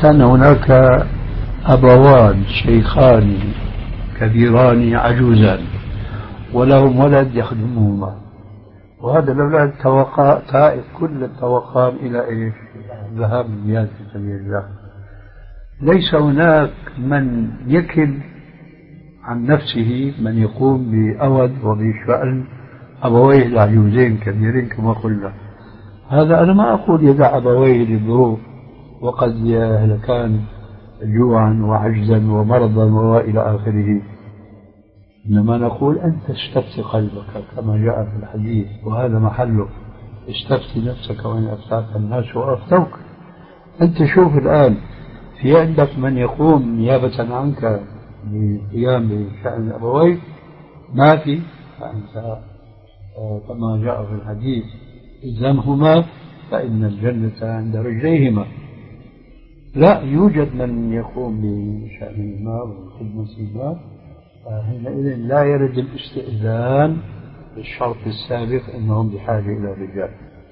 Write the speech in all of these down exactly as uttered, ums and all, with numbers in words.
كان هناك أبوان شيخان كبيران عجوزان ولهم ولد يخدمهما، وهذا الأولاد توقع تائب كل التوقام إلى إيش؟ ذهاب الجهاد في سبيل الله. ليس هناك من يكل عن نفسه، من يقوم بأود وبشأن أبويه العجوزين كبيرين كما قلنا. هذا أنا ما أقول يدع أبويه للظروف وقد كان جوعا وعجزا ومرضا وإلى آخره، إنما نقول أنت استفتي قلبك كما جاء في الحديث، وهذا محله. استفتي نفسك وإن أفتاك الناس وأفتوك. أنت شوف الآن في عندك من يقوم نيابة عنك بالقيام بشأن أبويك؟ ما في. فأنت كما جاء في الحديث إلزمهما فإن الجنة عند رجليهما. لا يوجد من يقوم بشأنهما وخدمتهما، فحينئذ لا يرد الاستئذان بالشرط السابق أنهم بحاجة إلى الرجال.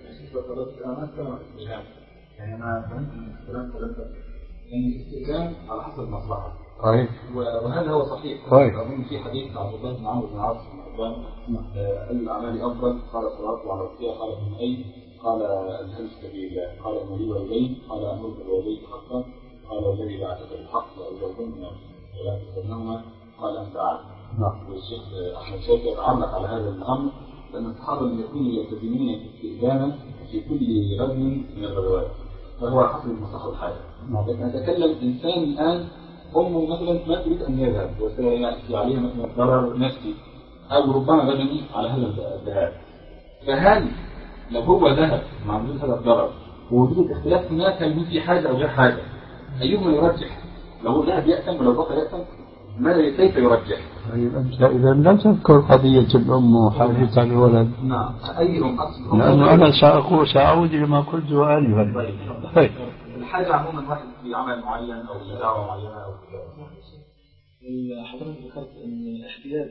يعني أنا فهمت من الكلام ثلاثة أن الاستئذان على حسب المصلحة. طيب. وهذا هو صحيح. طيب. أظن في حديث عبد الله بن عمرو بن العاص بن عثمان أي الأعمال أفضل؟ قال الصلاة على وقتها. قال ابن أي؟ قال الجهاد في سبيل الله. قال أن لي والدين؟ قال أمرك الوالدين حقا. قال الذي بعثك بالحق لأجرهن ولا تستنهما. قال أنت أعلم. نعم. والشيخ أحمد شاكر علق على هذا الأمر لأن الصحابة لم يكونوا يلتزمون استئذانا في كل غزو من الغزوات، فهو حسب المصلحة الحالة. لكن أتكلم إنسان الآن أمه مثلا ما تريد أن يذهب وسيأتي عليها مثلا ضرر نفسي أو ربما بدني على هذا الذهاب، فهل لو هو ذهب مع وجود هذا الضرر ووجود اختلاف هناك هل في حاجة أو غير حاجة، أيهما يرجح؟ لو هو ذهب يأتم ولو بقى يأتم ماذا كيف يرجح؟ طيب أنت إذا لم تذكر قضية الأم وحاجتها الولد. نعم. أيهم أصل؟ لأنه أنا سأقول سأعود لما قلت آنفا. طيب. الحاجة عموما واحد في عمل معين أو دعوة معينة أو حضرتك ذكرت أن احتياج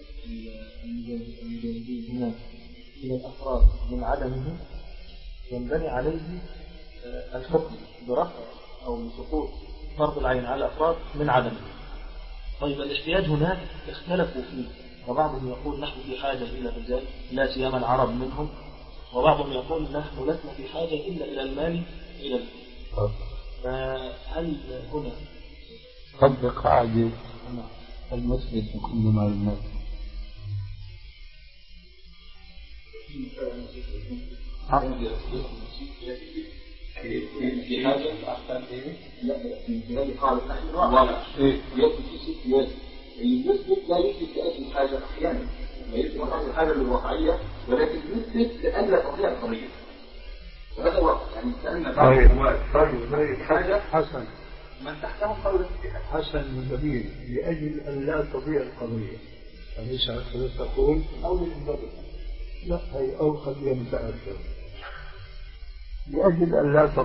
المجاهدين هناك من الأفراد من عدمه ينبني عليه الحكم برفع أو بسقوط فرض العين على الأفراد من عدمه. طيب الاحتياج هناك اختلفوا فيه، وبعضهم يقول نحن في حاجة إلى الرجال لا سيما العرب منهم، وبعضهم يقول نحن لسنا في حاجة إلا إلى المال إلى الفلوس. فهل هنا طبق قاعدة المسلم كل مال الناس؟ في حاجة أحسن إيه؟ لا من خلال قاعدة نحن ولا إيه يأتي في ست يد المثبت لا يثبت لأجل الحاجة أحيانا ما يثبت لأجل الحاجة للواقعية ولكن يثبت لأجل تطبيع القضية. هذا واقع يعني كأن طيب طيب حاجة حسن من تحتهم قول حسن جميل لأجل أن لا تضيع القضية، أليس هكذا تقول؟ أو للمبادئ. لا هي أو قد يتأثر لأجل أن لا تضيع